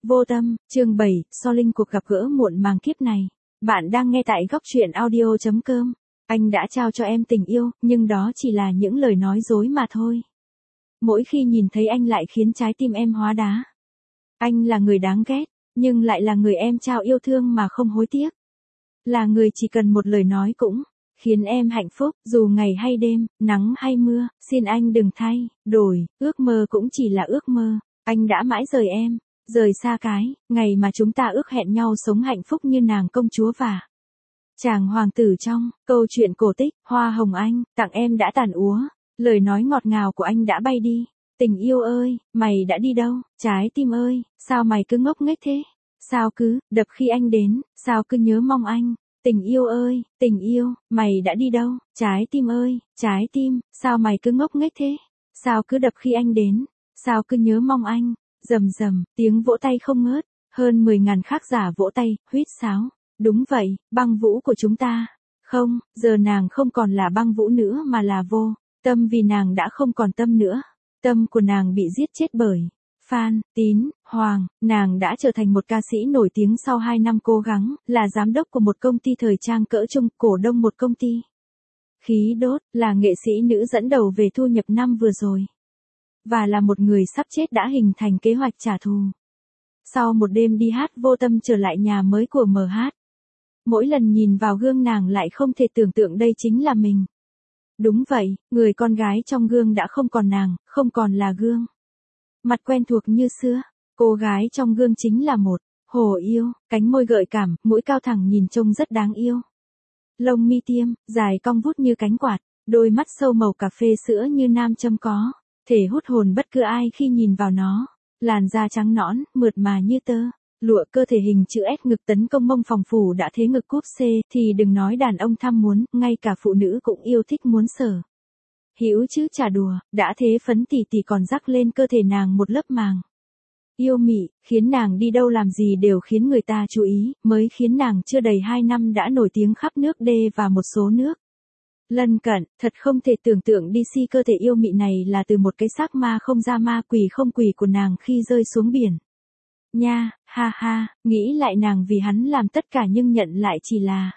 Vô tâm, chương 7, so linh cuộc gặp gỡ muộn màng kiếp này. Bạn đang nghe tại góc truyện audio.com. Anh đã trao cho em tình yêu, nhưng đó chỉ là những lời nói dối mà thôi. Mỗi khi nhìn thấy anh lại khiến trái tim em hóa đá. Anh là người đáng ghét, nhưng lại là người em trao yêu thương mà không hối tiếc. Là người chỉ cần một lời nói cũng khiến em hạnh phúc, dù ngày hay đêm, nắng hay mưa, xin anh đừng thay đổi, ước mơ cũng chỉ là ước mơ. Anh đã mãi rời em, rời xa cái ngày mà chúng ta ước hẹn nhau sống hạnh phúc như nàng công chúa và chàng hoàng tử trong câu chuyện cổ tích Hoa Hồng Anh tặng em đã tàn úa. Lời nói ngọt ngào của anh đã bay đi. Tình yêu ơi, mày đã đi đâu? Trái tim ơi, sao mày cứ ngốc nghếch thế? Sao cứ đập khi anh đến? Sao cứ nhớ mong anh? Tình yêu ơi, tình yêu, mày đã đi đâu? Trái tim ơi, trái tim, sao mày cứ ngốc nghếch thế? Sao cứ đập khi anh đến? Sao cứ nhớ mong anh? Rầm rầm, tiếng vỗ tay không ngớt, hơn 10.000 khác giả vỗ tay, huýt sáo. Đúng vậy, băng vũ của chúng ta. Không, giờ nàng không còn là băng vũ nữa mà là vô tâm, vì nàng đã không còn tâm nữa. Tâm của nàng bị giết chết bởi Phan Tín Hoàng. Nàng đã trở thành một ca sĩ nổi tiếng sau 2 năm cố gắng, là giám đốc của một công ty thời trang cỡ trung, cổ đông một công ty khí đốt, là nghệ sĩ nữ dẫn đầu về thu nhập năm vừa rồi. Và là một người sắp chết đã hình thành kế hoạch trả thù. Sau một đêm đi hát, vô tâm trở lại nhà mới của MH. Mỗi lần nhìn vào gương nàng lại không thể tưởng tượng đây chính là mình. Đúng vậy, người con gái trong gương đã không còn nàng, không còn là gương mặt quen thuộc như xưa. Cô gái trong gương chính là một hồ yêu, cánh môi gợi cảm, mũi cao thẳng nhìn trông rất đáng yêu. Lông mi tiêm, dài cong vút như cánh quạt, đôi mắt sâu màu cà phê sữa như nam châm có thể hút hồn bất cứ ai khi nhìn vào nó. Làn da trắng nõn, mượt mà như tơ, lụa, cơ thể hình chữ S, ngực tấn công mông phòng phủ đã thế ngực cúp C thì đừng nói đàn ông tham muốn, ngay cả phụ nữ cũng yêu thích muốn sở hữu chứ chả đùa. Đã thế phấn tỉ tỉ còn rắc lên cơ thể nàng một lớp màng yêu mị, khiến nàng đi đâu làm gì đều khiến người ta chú ý, mới khiến nàng chưa đầy 2 năm đã nổi tiếng khắp nước D và một số nước lân cận. Thật không thể tưởng tượng DC cơ thể yêu mị này là từ một cái xác ma không ra ma quỷ không quỷ của nàng khi rơi xuống biển. Nha, ha ha, nghĩ lại nàng vì hắn làm tất cả nhưng nhận lại chỉ là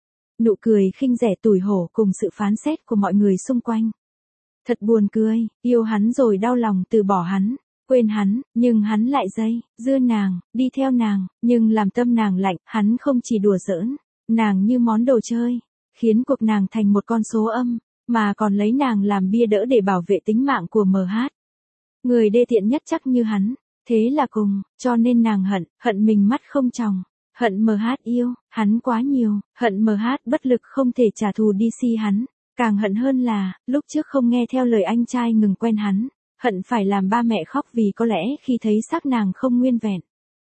nụ cười khinh rẻ tủi hổ cùng sự phán xét của mọi người xung quanh. Thật buồn cười, yêu hắn rồi đau lòng từ bỏ hắn, quên hắn, nhưng hắn lại dây dưa nàng, đi theo nàng, nhưng làm tâm nàng lạnh. Hắn không chỉ đùa giỡn nàng như món đồ chơi, khiến cuộc nàng thành một con số âm, mà còn lấy nàng làm bia đỡ để bảo vệ tính mạng của MH. Người đê tiện nhất chắc như hắn. Thế là cùng, cho nên nàng hận mình mắt không tròng, hận MH yêu hắn quá nhiều, hận MH bất lực không thể trả thù DC hắn, càng hận hơn là, lúc trước không nghe theo lời anh trai ngừng quen hắn, hận phải làm ba mẹ khóc vì có lẽ khi thấy xác nàng không nguyên vẹn.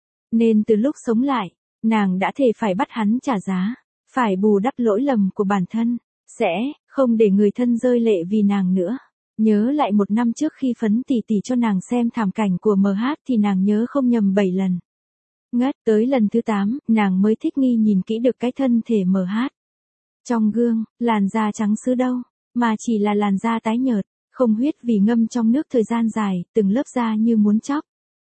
Nên từ lúc sống lại, nàng đã thề phải bắt hắn trả giá, phải bù đắp lỗi lầm của bản thân, sẽ không để người thân rơi lệ vì nàng nữa. Nhớ lại 1 năm trước khi phấn tỉ tỉ cho nàng xem thảm cảnh của MH thì nàng nhớ không nhầm 7 lần. Ngất tới lần thứ 8, nàng mới thích nghi nhìn kỹ được cái thân thể MH. Trong gương, làn da trắng sứ đâu, mà chỉ là làn da tái nhợt, không huyết vì ngâm trong nước thời gian dài, từng lớp da như muốn chóc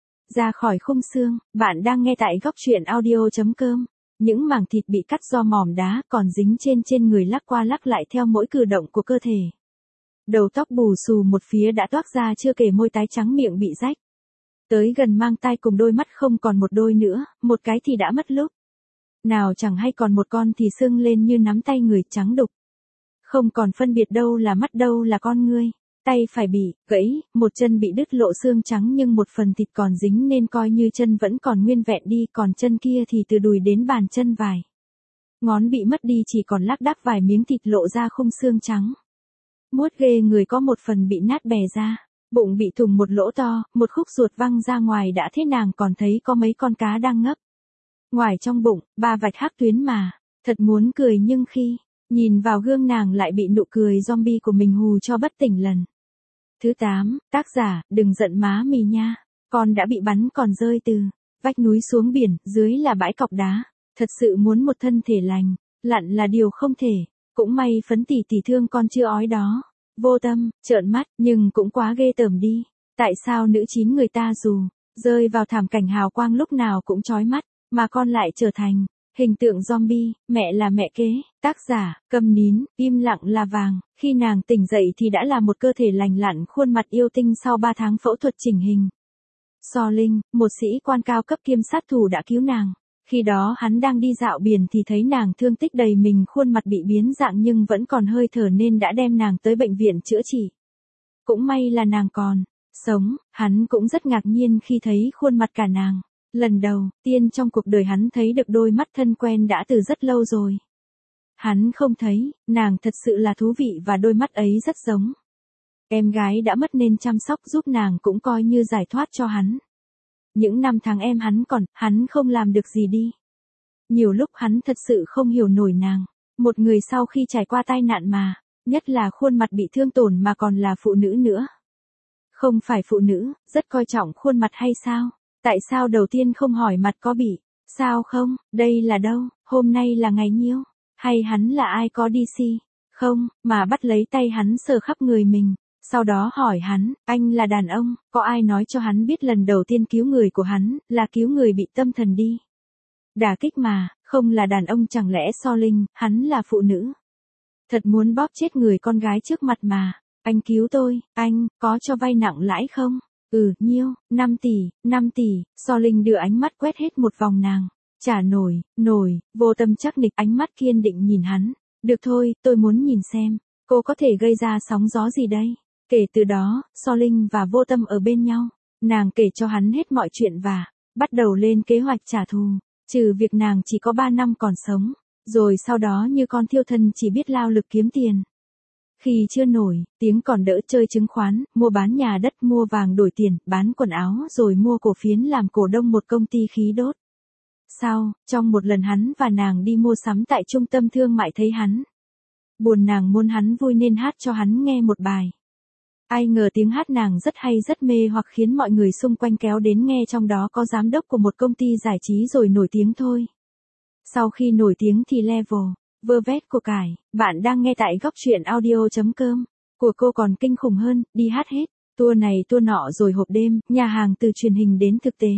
ra khỏi khung xương. Bạn đang nghe tại góc truyện audio.com. Những mảng thịt bị cắt do mỏm đá còn dính trên người lắc qua lắc lại theo mỗi cử động của cơ thể. Đầu tóc bù xù một phía đã toác ra, chưa kể môi tái trắng, miệng bị rách tới gần mang tai, cùng đôi mắt không còn một đôi nữa, một cái thì đã mất lúc nào chẳng hay, còn một con thì sưng lên như nắm tay người, trắng đục, không còn phân biệt đâu là mắt đâu là con ngươi. Tay phải bị gãy, một chân bị đứt lộ xương trắng nhưng một phần thịt còn dính nên coi như chân vẫn còn nguyên vẹn đi, còn chân kia thì từ đùi đến bàn chân vài ngón bị mất đi, chỉ còn lác đác vài miếng thịt lộ ra khung xương trắng muốt ghê người, có một phần bị nát bè ra, bụng bị thủng một lỗ to, một khúc ruột văng ra ngoài, đã thế nàng còn thấy có mấy con cá đang ngấp ngoài trong bụng, 3 vạch hắc tuyến mà, thật muốn cười nhưng khi nhìn vào gương nàng lại bị nụ cười zombie của mình hù cho bất tỉnh. Lần thứ 8, tác giả, đừng giận má mì nha, con đã bị bắn còn rơi từ vách núi xuống biển, dưới là bãi cọc đá, thật sự muốn một thân thể lành lặn là điều không thể. Cũng may phấn tỉ tỉ thương con chưa ói đó. Vô tâm, trợn mắt, nhưng cũng quá ghê tởm đi. Tại sao nữ chín người ta dù rơi vào thảm cảnh hào quang lúc nào cũng chói mắt, mà con lại trở thành hình tượng zombie. Mẹ là mẹ kế, tác giả, câm nín, im lặng là vàng. Khi nàng tỉnh dậy thì đã là một cơ thể lành lặn, khuôn mặt yêu tinh sau 3 tháng phẫu thuật chỉnh hình. So Linh, một sĩ quan cao cấp kiêm sát thủ đã cứu nàng. Khi đó hắn đang đi dạo biển thì thấy nàng thương tích đầy mình, khuôn mặt bị biến dạng nhưng vẫn còn hơi thở nên đã đem nàng tới bệnh viện chữa trị. Cũng may là nàng còn sống, hắn cũng rất ngạc nhiên khi thấy khuôn mặt cả nàng. Lần đầu tiên trong cuộc đời hắn thấy được đôi mắt thân quen đã từ rất lâu rồi. Hắn không thấy, nàng thật sự là thú vị và đôi mắt ấy rất giống. Em gái đã mất nên chăm sóc giúp nàng cũng coi như giải thoát cho hắn. Những năm tháng em hắn không làm được gì đi. Nhiều lúc hắn thật sự không hiểu nổi nàng. Một người sau khi trải qua tai nạn mà, nhất là khuôn mặt bị thương tổn mà còn là phụ nữ nữa. Không phải phụ nữ, rất coi trọng khuôn mặt hay sao? Tại sao đầu tiên không hỏi mặt có bị sao không? Đây là đâu? Hôm nay là ngày nhiêu? Hay hắn là ai có DC? Không, mà bắt lấy tay hắn sờ khắp người mình. Sau đó hỏi hắn, anh là đàn ông, có ai nói cho hắn biết lần đầu tiên cứu người của hắn, là cứu người bị tâm thần đi. Đả kích mà, không là đàn ông chẳng lẽ So Linh, hắn là phụ nữ. Thật muốn bóp chết người con gái trước mặt mà. Anh cứu tôi, anh, có cho vay nặng lãi không? Nhiêu, 5 tỷ, So Linh đưa ánh mắt quét hết một vòng nàng. Chả nổi, Vô Tâm chắc nịch ánh mắt kiên định nhìn hắn. Được thôi, tôi muốn nhìn xem, cô có thể gây ra sóng gió gì đây? Kể từ đó, So Linh và Vô Tâm ở bên nhau. Nàng kể cho hắn hết mọi chuyện và bắt đầu lên kế hoạch trả thù. Trừ việc nàng chỉ có 3 năm còn sống. Rồi sau đó như con thiêu thân chỉ biết lao lực kiếm tiền. Khi chưa nổi tiếng còn đỡ chơi chứng khoán, mua bán nhà đất, mua vàng đổi tiền, bán quần áo rồi mua cổ phiến làm cổ đông một công ty khí đốt. Sau, trong một lần hắn và nàng đi mua sắm tại trung tâm thương mại thấy hắn buồn, nàng muốn hắn vui nên hát cho hắn nghe một bài. Ai ngờ tiếng hát nàng rất hay rất mê hoặc khiến mọi người xung quanh kéo đến nghe, trong đó có giám đốc của một công ty giải trí rồi nổi tiếng thôi. Sau khi nổi tiếng thì level vơ vét của cải, bạn đang nghe tại góc truyện audio.com, của cô còn kinh khủng hơn, đi hát hết, tour này tour nọ rồi hộp đêm, nhà hàng từ truyền hình đến thực tế.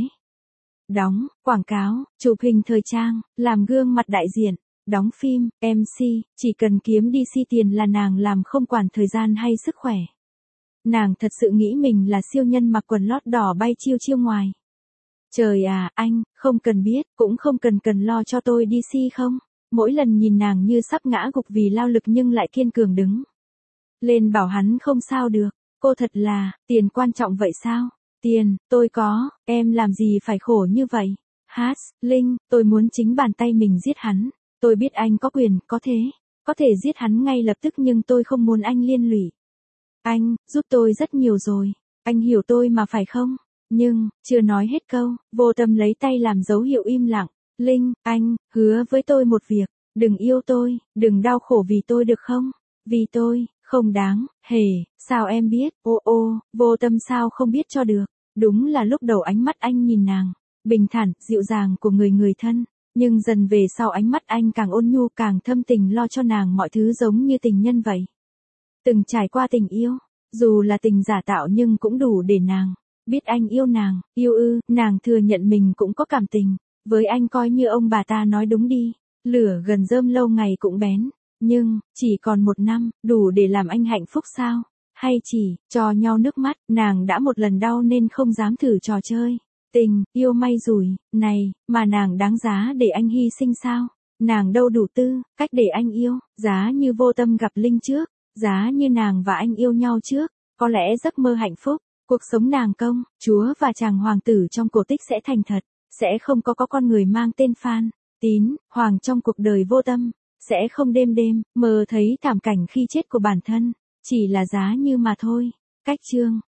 Đóng, quảng cáo, chụp hình thời trang, làm gương mặt đại diện, đóng phim, MC, chỉ cần kiếm DC tiền là nàng làm không quản thời gian hay sức khỏe. Nàng thật sự nghĩ mình là siêu nhân mặc quần lót đỏ bay chiêu chiêu ngoài. Trời à, anh, không cần biết, cũng không cần lo cho tôi DC không? Mỗi lần nhìn nàng như sắp ngã gục vì lao lực nhưng lại kiên cường đứng lên bảo hắn không sao được. Cô thật là, tiền quan trọng vậy sao? Tiền, tôi có, em làm gì phải khổ như vậy? Hát, Linh, tôi muốn chính bàn tay mình giết hắn. Tôi biết anh có quyền, có thể giết hắn ngay lập tức nhưng tôi không muốn anh liên lụy. Anh, giúp tôi rất nhiều rồi. Anh hiểu tôi mà phải không? Nhưng, chưa nói hết câu, Vô Tâm lấy tay làm dấu hiệu im lặng. Linh, anh, hứa với tôi một việc. Đừng yêu tôi, đừng đau khổ vì tôi được không? Vì tôi, không đáng, hề, sao em biết? Vô Tâm sao không biết cho được. Đúng là lúc đầu ánh mắt anh nhìn nàng, bình thản, dịu dàng của người thân. Nhưng dần về sau ánh mắt anh càng ôn nhu, càng thâm tình, lo cho nàng mọi thứ giống như tình nhân vậy. Từng trải qua tình yêu, dù là tình giả tạo nhưng cũng đủ để nàng biết anh yêu nàng, nàng thừa nhận mình cũng có cảm tình. Với anh coi như ông bà ta nói đúng đi, lửa gần rơm lâu ngày cũng bén. Nhưng, chỉ còn 1 năm, đủ để làm anh hạnh phúc sao? Hay chỉ, cho nhau nước mắt, nàng đã một lần đau nên không dám thử trò chơi. Tình, yêu may rủi, này, mà nàng đáng giá để anh hy sinh sao? Nàng đâu đủ tư, cách để anh yêu, giá như Vô Tâm gặp Linh trước, giá như nàng và anh yêu nhau trước, có lẽ giấc mơ hạnh phúc, cuộc sống nàng công, chúa và chàng hoàng tử trong cổ tích sẽ thành thật, sẽ không có con người mang tên Phan Tín Hoàng trong cuộc đời Vô Tâm, sẽ không đêm mơ thấy thảm cảnh khi chết của bản thân, chỉ là giá như mà thôi. Cách chương